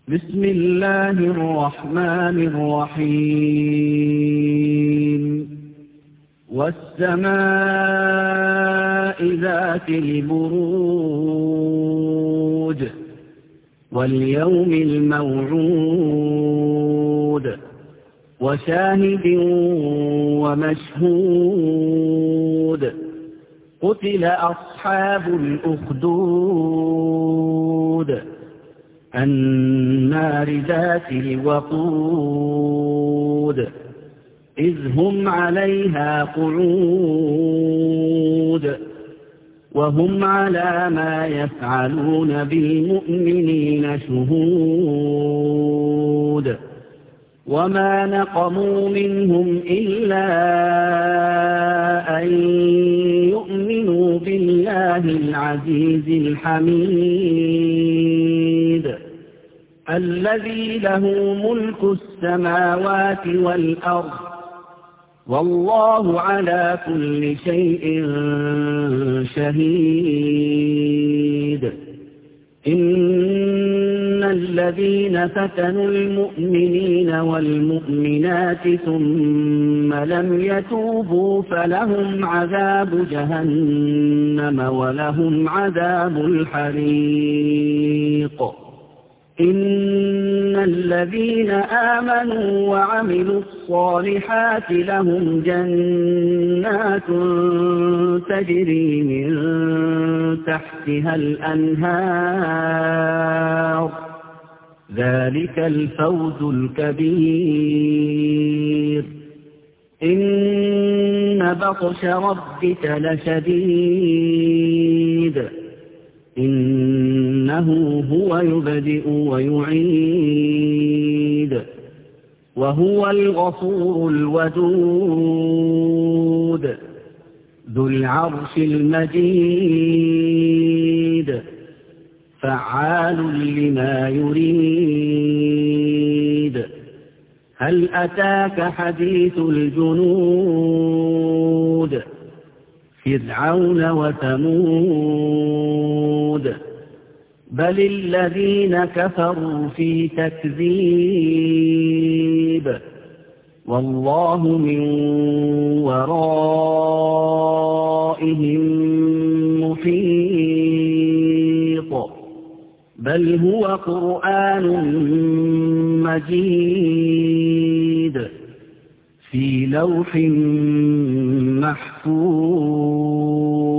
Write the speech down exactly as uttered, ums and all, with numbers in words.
بسم الله الرحمن الرحيم والسماء ذات البروج واليوم الموعود وشاهد ومشهود قتل أصحاب الأخدود النار ذات الوقود إذ هم عليها قعود وهم على ما يفعلون بالمؤمنين شهود وما نقموا منهم إلا أن يؤمنوا بالله العزيز الحميد الذي له ملك السماوات والأرض والله على كل شيء شهيد إن الذين فتنوا المؤمنين والمؤمنات ثم لم يتوبوا فلهم عذاب جهنم ولهم عذاب الحريق إن الذين آمنوا وعملوا الصالحات لهم جنات تجري من تحتها الأنهار ذلك الفوز الكبير إن بطش ربك لشديد إنه هو يبدئ ويعيد وهو الغفور الودود ذو العرش المجيد فعال لما يريد هل أتاك حديث الجنود فرعون وثمود بل الذين كفروا في تكذيب والله من ورائهم محيط بل هو قرآن مجيد في لوح محفوظ